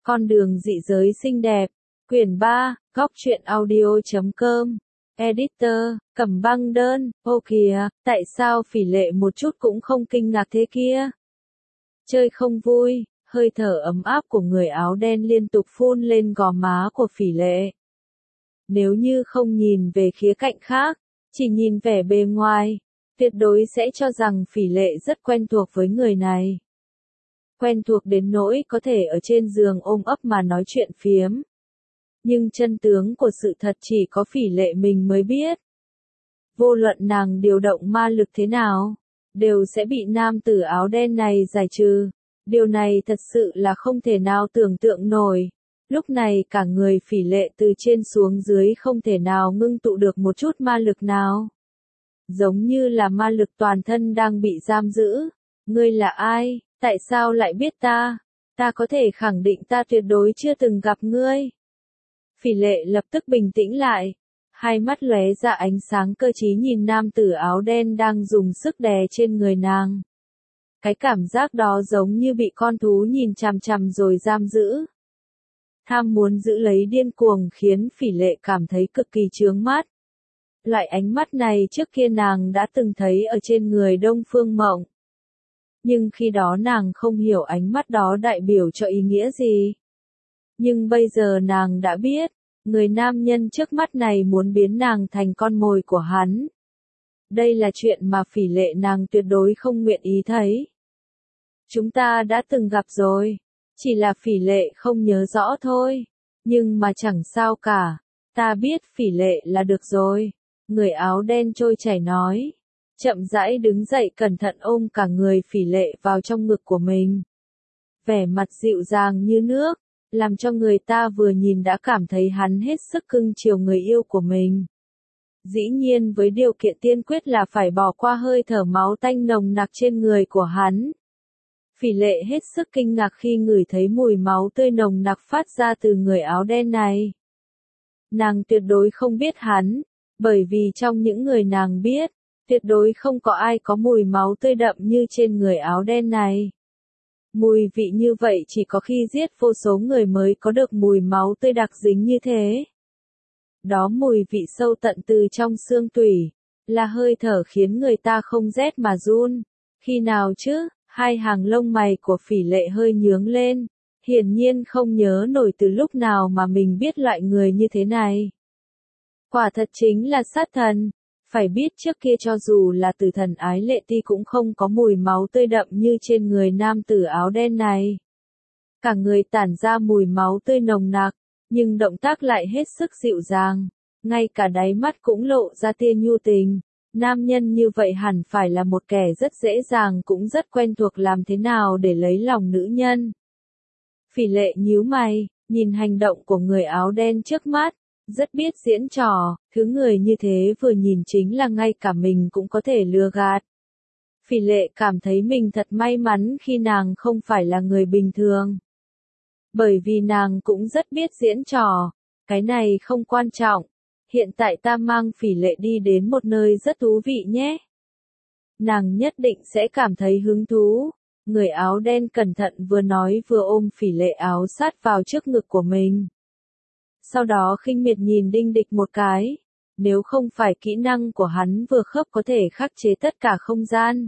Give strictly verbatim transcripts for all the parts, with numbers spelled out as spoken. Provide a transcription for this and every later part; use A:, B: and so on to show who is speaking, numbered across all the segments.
A: Con đường dị giới xinh đẹp. Quyển ba, góc truyện audio chấm com. Editor, Cẩm Băng Đơn. Ô kìa, tại sao Phỉ Lệ một chút cũng không kinh ngạc thế kia? Chơi không vui, hơi thở ấm áp của người áo đen liên tục phun lên gò má của Phỉ Lệ. Nếu như không nhìn về khía cạnh khác, chỉ nhìn vẻ bề ngoài, tuyệt đối sẽ cho rằng Phỉ Lệ rất quen thuộc với người này. Quen thuộc đến nỗi có thể ở trên giường ôm ấp mà nói chuyện phiếm. Nhưng chân tướng của sự thật chỉ có Phỉ Lệ mình mới biết. Vô luận nàng điều động ma lực thế nào, đều sẽ bị nam tử áo đen này giải trừ. Điều này thật sự là không thể nào tưởng tượng nổi. Lúc này cả người Phỉ Lệ từ trên xuống dưới không thể nào ngưng tụ được một chút ma lực nào. Giống như là ma lực toàn thân đang bị giam giữ. Ngươi là ai? Tại sao lại biết ta? Ta có thể khẳng định ta tuyệt đối chưa từng gặp ngươi. Phỉ Lệ lập tức bình tĩnh lại. Hai mắt lóe ra ánh sáng cơ trí nhìn nam tử áo đen đang dùng sức đè trên người nàng. Cái cảm giác đó giống như bị con thú nhìn chằm chằm rồi giam giữ. Tham muốn giữ lấy điên cuồng khiến Phỉ Lệ cảm thấy cực kỳ chướng mắt. Loại ánh mắt này trước kia nàng đã từng thấy ở trên người Đông Phương Mộng. Nhưng khi đó nàng không hiểu ánh mắt đó đại biểu cho ý nghĩa gì. Nhưng bây giờ nàng đã biết, người nam nhân trước mắt này muốn biến nàng thành con mồi của hắn. Đây là chuyện mà Phỉ Lệ nàng tuyệt đối không nguyện ý thấy. Chúng ta đã từng gặp rồi, chỉ là Phỉ Lệ không nhớ rõ thôi. Nhưng mà chẳng sao cả, ta biết Phỉ Lệ là được rồi. Người áo đen trôi chảy nói. Chậm rãi đứng dậy cẩn thận ôm cả người Phỉ Lệ vào trong ngực của mình. Vẻ mặt dịu dàng như nước, làm cho người ta vừa nhìn đã cảm thấy hắn hết sức cưng chiều người yêu của mình. Dĩ nhiên với điều kiện tiên quyết là phải bỏ qua hơi thở máu tanh nồng nặc trên người của hắn. Phỉ Lệ hết sức kinh ngạc khi ngửi thấy mùi máu tươi nồng nặc phát ra từ người áo đen này. Nàng tuyệt đối không biết hắn, bởi vì trong những người nàng biết, tuyệt đối không có ai có mùi máu tươi đậm như trên người áo đen này. Mùi vị như vậy chỉ có khi giết vô số người mới có được mùi máu tươi đặc dính như thế. Đó mùi vị sâu tận từ trong xương tủy, là hơi thở khiến người ta không rét mà run. Khi nào chứ? Hai hàng lông mày của Phỉ Lệ hơi nhướng lên, hiển nhiên không nhớ nổi từ lúc nào mà mình biết loại người như thế này. Quả thật chính là sát thần. Phải biết trước kia cho dù là tử thần Ái Lệ Ti cũng không có mùi máu tươi đậm như trên người nam tử áo đen này. Cả người tản ra mùi máu tươi nồng nặc, nhưng động tác lại hết sức dịu dàng, ngay cả đáy mắt cũng lộ ra tia nhu tình. Nam nhân như vậy hẳn phải là một kẻ rất dễ dàng cũng rất quen thuộc làm thế nào để lấy lòng nữ nhân. Phỉ Lệ nhíu mày, nhìn hành động của người áo đen trước mắt. Rất biết diễn trò, thứ người như thế vừa nhìn chính là ngay cả mình cũng có thể lừa gạt. Phỉ Lệ cảm thấy mình thật may mắn khi nàng không phải là người bình thường. Bởi vì nàng cũng rất biết diễn trò, cái này không quan trọng. Hiện tại ta mang Phỉ Lệ đi đến một nơi rất thú vị nhé. Nàng nhất định sẽ cảm thấy hứng thú. Người áo đen cẩn thận vừa nói vừa ôm Phỉ Lệ áo sát vào trước ngực của mình. Sau đó khinh miệt nhìn Đinh Địch một cái. Nếu không phải kỹ năng của hắn vừa khớp có thể khắc chế tất cả không gian.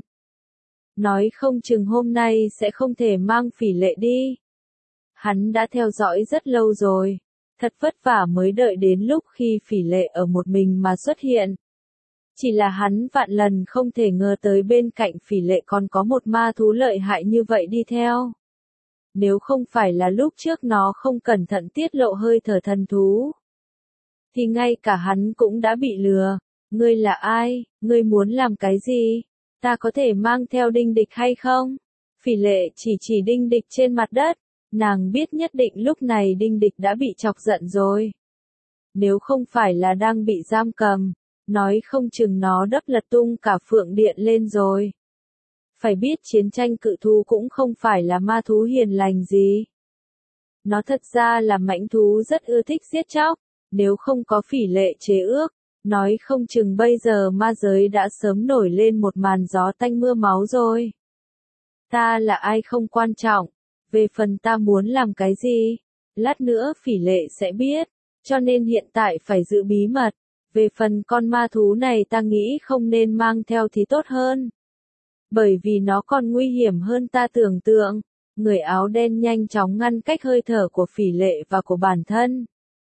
A: Nói không chừng hôm nay sẽ không thể mang Phỉ Lệ đi. Hắn đã theo dõi rất lâu rồi. Thật vất vả mới đợi đến lúc khi Phỉ Lệ ở một mình mà xuất hiện. Chỉ là hắn vạn lần không thể ngờ tới bên cạnh Phỉ Lệ còn có một ma thú lợi hại như vậy đi theo. Nếu không phải là lúc trước nó không cẩn thận tiết lộ hơi thở thần thú, thì ngay cả hắn cũng đã bị lừa. Ngươi là ai? Ngươi muốn làm cái gì? Ta có thể mang theo Đinh Địch hay không? Phỉ Lệ chỉ chỉ Đinh Địch trên mặt đất. Nàng biết nhất định lúc này Đinh Địch đã bị chọc giận rồi. Nếu không phải là đang bị giam cầm, nói không chừng nó đắp lật tung cả phượng điện lên rồi. Phải biết chiến tranh cự thú cũng không phải là ma thú hiền lành gì. Nó thật ra là mãnh thú rất ưa thích giết chóc. Nếu không có Phỉ Lệ chế ước, nói không chừng bây giờ ma giới đã sớm nổi lên một màn gió tanh mưa máu rồi. Ta là ai không quan trọng. Về phần ta muốn làm cái gì, Lát nữa phỉ lệ sẽ biết, cho nên hiện tại phải giữ bí mật. Về phần con ma thú này ta nghĩ không nên mang theo thì tốt hơn. Bởi vì nó còn nguy hiểm hơn ta tưởng tượng. Người áo đen nhanh chóng ngăn cách hơi thở của phỉ lệ và của bản thân.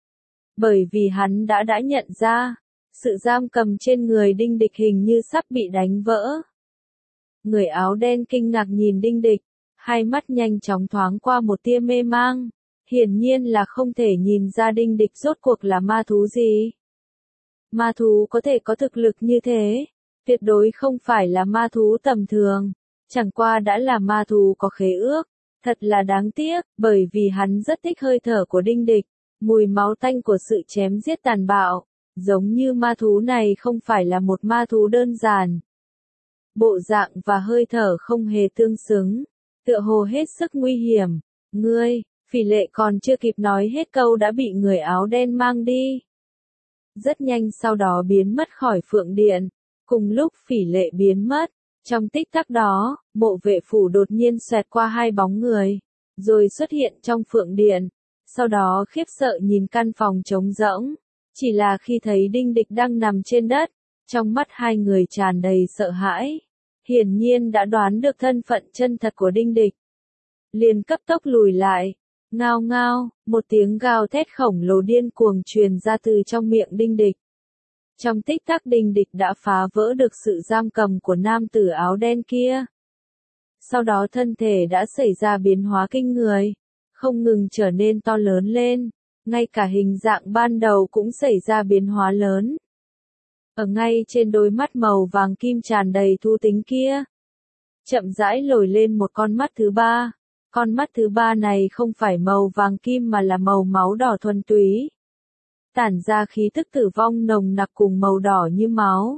A: Bởi vì hắn đã đã nhận ra, sự giam cầm trên người Đinh Địch hình như sắp bị đánh vỡ. Người áo đen kinh ngạc nhìn Đinh Địch, hai mắt nhanh chóng thoáng qua một tia mê mang. Hiển nhiên là không thể nhìn ra Đinh Địch rốt cuộc là ma thú gì. Ma thú có thể có thực lực như thế, tuyệt đối không phải là ma thú tầm thường, chẳng qua đã là ma thú có khế ước. Thật là đáng tiếc, bởi vì hắn rất thích hơi thở của Đinh Địch, mùi máu tanh của sự chém giết tàn bạo, giống như ma thú này không phải là một ma thú đơn giản. Bộ dạng và hơi thở không hề tương xứng, tựa hồ hết sức nguy hiểm. Ngươi, phỉ lệ còn chưa kịp nói hết câu đã bị người áo đen mang đi. Rất nhanh sau đó biến mất khỏi phượng điện, cùng lúc phỉ lệ biến mất. Trong tích tắc đó, mộ vệ phủ đột nhiên xoẹt qua hai bóng người, rồi xuất hiện trong phượng điện, sau đó khiếp sợ nhìn căn phòng trống rỗng, chỉ là khi thấy Đinh Địch đang nằm trên đất, trong mắt hai người tràn đầy sợ hãi, hiển nhiên đã đoán được thân phận chân thật của Đinh Địch. Liền cấp tốc lùi lại, ngao ngao, một tiếng gào thét khổng lồ điên cuồng truyền ra từ trong miệng Đinh Địch. Trong tích tắc Đinh Địch đã phá vỡ được sự giam cầm của nam tử áo đen kia. Sau đó thân thể đã xảy ra biến hóa kinh người, không ngừng trở nên to lớn lên, ngay cả hình dạng ban đầu cũng xảy ra biến hóa lớn. Ở ngay trên đôi mắt màu vàng kim tràn đầy thú tính kia, chậm rãi nổi lên một con mắt thứ ba. Con mắt thứ ba này không phải màu vàng kim mà là màu máu đỏ thuần túy, tản ra khí tức tử vong nồng nặc cùng màu đỏ như máu.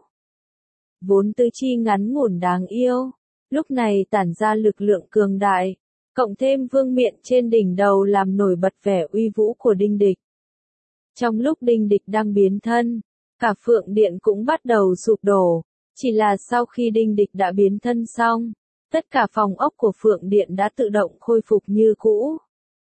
A: Vốn tứ chi ngắn ngủn đáng yêu, lúc này tản ra lực lượng cường đại, cộng thêm vương miện trên đỉnh đầu làm nổi bật vẻ uy vũ của Đinh Địch. Trong lúc Đinh Địch đang biến thân, cả phượng điện cũng bắt đầu sụp đổ, chỉ là sau khi Đinh Địch đã biến thân xong, tất cả phòng ốc của phượng điện đã tự động khôi phục như cũ.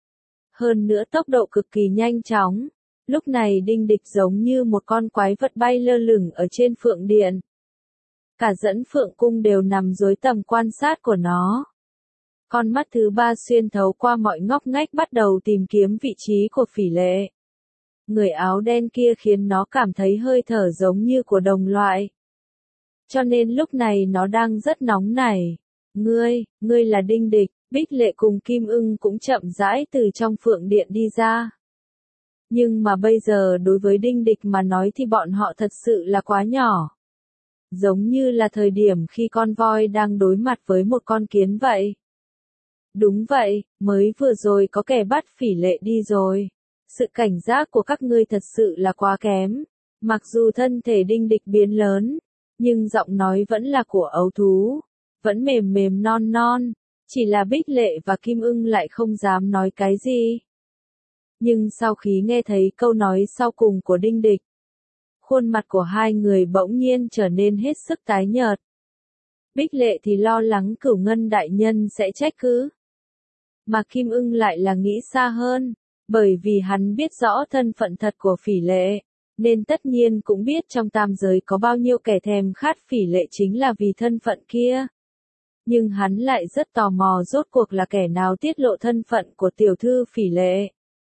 A: Hơn nữa tốc độ cực kỳ nhanh chóng. Lúc này Đinh Địch giống như một con quái vật bay lơ lửng ở trên phượng điện. Cả dẫn phượng cung đều nằm dưới tầm quan sát của nó. Con mắt thứ ba xuyên thấu qua mọi ngóc ngách bắt đầu tìm kiếm vị trí của phỉ lệ. Người áo đen kia khiến nó cảm thấy hơi thở giống như của đồng loại. Cho nên lúc này nó đang rất nóng nảy. Ngươi, ngươi là Đinh Địch, Bích Lệ cùng Kim Ưng cũng chậm rãi từ trong phượng điện đi ra. Nhưng mà bây giờ đối với Đinh Địch mà nói thì bọn họ thật sự là quá nhỏ. Giống như là thời điểm khi con voi đang đối mặt với một con kiến vậy. Đúng vậy, mới vừa rồi có kẻ bắt phỉ lệ đi rồi. Sự cảnh giác của các ngươi thật sự là quá kém. Mặc dù thân thể Đinh Địch biến lớn, nhưng giọng nói vẫn là của ấu thú. Vẫn mềm mềm non non. Chỉ là Bích Lệ và Kim Ưng lại không dám nói cái gì. Nhưng sau khi nghe thấy câu nói sau cùng của Đinh Địch, khuôn mặt của hai người bỗng nhiên trở nên hết sức tái nhợt. Bích Lệ thì lo lắng Cửu Ngân đại nhân sẽ trách cứ. Mà Kim Ưng lại là nghĩ xa hơn, bởi vì hắn biết rõ thân phận thật của phỉ lệ, nên tất nhiên cũng biết trong tam giới có bao nhiêu kẻ thèm khát phỉ lệ chính là vì thân phận kia. Nhưng hắn lại rất tò mò rốt cuộc là kẻ nào tiết lộ thân phận của tiểu thư phỉ lệ.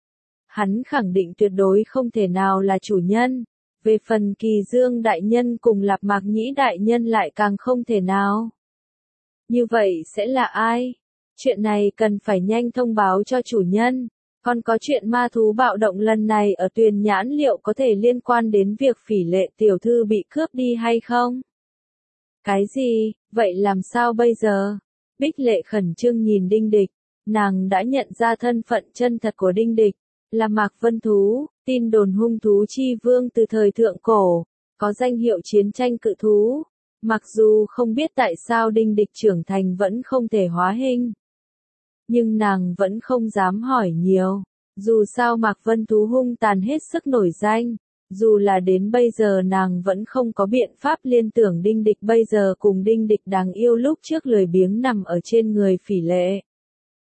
A: Hắn khẳng định tuyệt đối không thể nào là chủ nhân. Về phần Kỳ Dương đại nhân cùng Lạp Mạc Nhĩ đại nhân lại càng không thể nào. Như vậy sẽ là ai? Chuyện này cần phải nhanh thông báo cho chủ nhân. Còn có chuyện ma thú bạo động lần này ở Tuyền Nhãn liệu có thể liên quan đến việc phỉ lệ tiểu thư bị cướp đi hay không? Cái gì? Vậy làm sao bây giờ? Bích Lệ khẩn trương nhìn Đinh Địch. Nàng đã nhận ra thân phận chân thật của Đinh Địch. Là Mạc Vân Thú, tin đồn hung thú chi vương từ thời thượng cổ, có danh hiệu chiến tranh cự thú. Mặc dù không biết tại sao Đinh Địch trưởng thành vẫn không thể hóa hình, nhưng nàng vẫn không dám hỏi nhiều. Dù sao Mạc Vân Thú hung tàn hết sức nổi danh, dù là đến bây giờ nàng vẫn không có biện pháp liên tưởng Đinh Địch bây giờ cùng Đinh Địch đáng yêu lúc trước lười biếng nằm ở trên người phỉ lệ.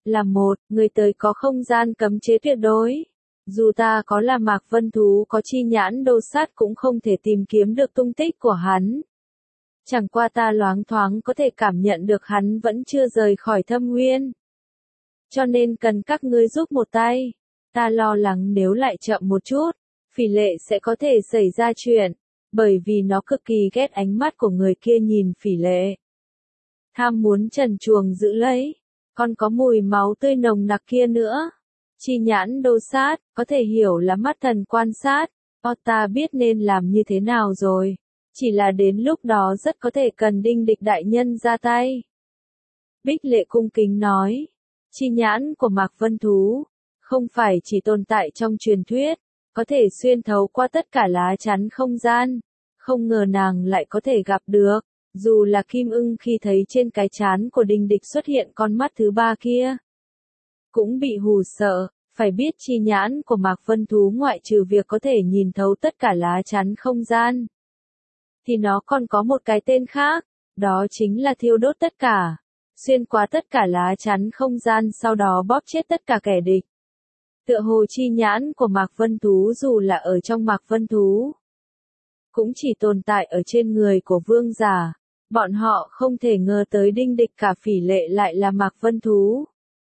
A: Là một, người tới có không gian cấm chế tuyệt đối. Dù ta có là Mạc Vân Thú có chi nhãn đô sát cũng không thể tìm kiếm được tung tích của hắn. Chẳng qua ta loáng thoáng có thể cảm nhận được hắn vẫn chưa rời khỏi thâm nguyên. Cho nên cần các ngươi giúp một tay. Ta lo lắng nếu lại chậm một chút, Phỉ Lệ sẽ có thể xảy ra chuyện, bởi vì nó cực kỳ ghét ánh mắt của người kia nhìn Phỉ Lệ. Tham muốn trần truồng giữ lấy, còn có mùi máu tươi nồng nặc kia nữa. Chi nhãn đô sát, có thể hiểu là mắt thần quan sát, o ta biết nên làm như thế nào rồi. Chỉ là đến lúc đó rất có thể cần Đinh Địch đại nhân ra tay. Bích Lệ cung kính nói, chi nhãn của Mạc Vân Thú, không phải chỉ tồn tại trong truyền thuyết, có thể xuyên thấu qua tất cả lá chắn không gian. Không ngờ nàng lại có thể gặp được, dù là Kim Ưng khi thấy trên cái trán của Đinh Địch xuất hiện con mắt thứ ba kia. Cũng bị hù sợ, phải biết chi nhãn của Mạc Vân Thú ngoại trừ việc có thể nhìn thấu tất cả lá chắn không gian. Thì nó còn có một cái tên khác, đó chính là thiêu đốt tất cả, xuyên qua tất cả lá chắn không gian sau đó bóp chết tất cả kẻ địch. Tựa hồ chi nhãn của Mạc Vân Thú dù là ở trong Mạc Vân Thú, cũng chỉ tồn tại ở trên người của vương giả, bọn họ không thể ngờ tới Đinh Địch cả Phỉ Lệ lại là Mạc Vân Thú.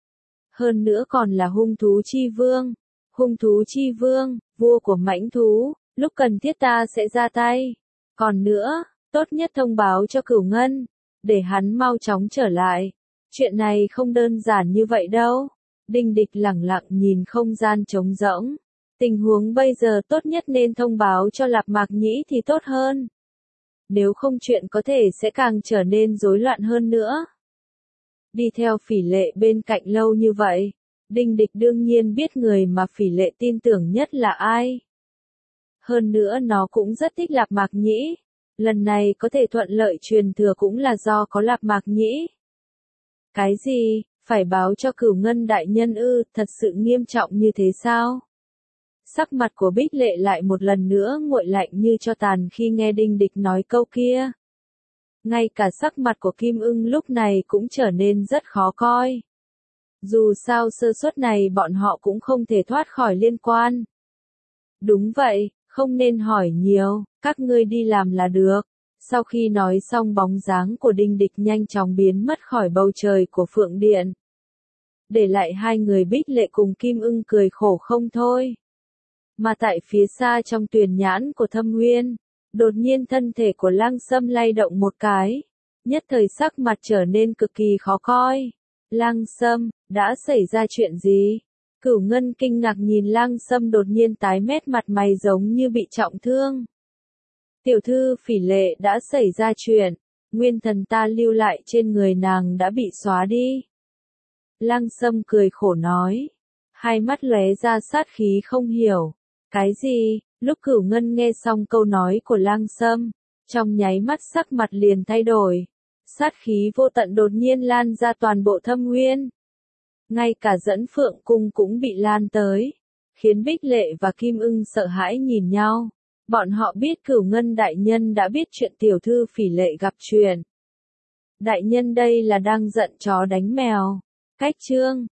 A: Hơn nữa còn là hung thú chi vương, hung thú chi vương, vua của mãnh thú, lúc cần thiết ta sẽ ra tay. Còn nữa, tốt nhất thông báo cho Cửu Ngân, để hắn mau chóng trở lại. Chuyện này không đơn giản như vậy đâu. Đinh Địch lẳng lặng nhìn không gian trống rỗng. Tình huống bây giờ tốt nhất nên thông báo cho Lạp Mạc Nhĩ thì tốt hơn. Nếu không chuyện có thể sẽ càng trở nên rối loạn hơn nữa. Đi theo Phỉ Lệ bên cạnh lâu như vậy, Đinh Địch đương nhiên biết người mà Phỉ Lệ tin tưởng nhất là ai. Hơn nữa nó cũng rất thích Lạp Mạc Nhĩ, lần này có thể thuận lợi truyền thừa cũng là do có Lạp Mạc Nhĩ. Cái gì, phải báo cho Cửu Ngân đại nhân ư, thật sự nghiêm trọng như thế sao? Sắc mặt của Bích Lệ lại một lần nữa nguội lạnh như tro tàn khi nghe Đinh Địch nói câu kia. Ngay cả sắc mặt của Kim Ưng lúc này cũng trở nên rất khó coi. Dù sao sơ suất này bọn họ cũng không thể thoát khỏi liên quan. Đúng vậy, không nên hỏi nhiều, các ngươi đi làm là được. Sau khi nói xong bóng dáng của Đinh Địch nhanh chóng biến mất khỏi bầu trời của Phượng Điện. Để lại hai người Bích Lệ cùng Kim Ưng cười khổ không thôi. Mà tại phía xa trong tuyền nhãn của Thâm Nguyên, đột nhiên thân thể của Lăng Sâm lay động một cái, nhất thời sắc mặt trở nên cực kỳ khó coi. Lăng Sâm, đã xảy ra chuyện gì? Cửu Ngân kinh ngạc nhìn Lăng Sâm đột nhiên tái mét mặt mày giống như bị trọng thương. Tiểu thư Phỉ Lệ đã xảy ra chuyện, nguyên thần ta lưu lại trên người nàng đã bị xóa đi. Lăng Sâm cười khổ nói, hai mắt lóe ra sát khí không hiểu. Cái gì? Lúc Cửu Ngân nghe xong câu nói của Lăng Sâm, trong nháy mắt sắc mặt liền thay đổi. Sát khí vô tận đột nhiên lan ra toàn bộ Thâm Nguyên. Ngay cả Dẫn Phượng cung cũng bị lan tới, khiến Bích Lệ và Kim Ưng sợ hãi nhìn nhau. Bọn họ biết Cửu Ngân đại nhân đã biết chuyện tiểu thư Phỉ Lệ gặp chuyện. Đại nhân đây là đang giận chó đánh mèo. Cách chương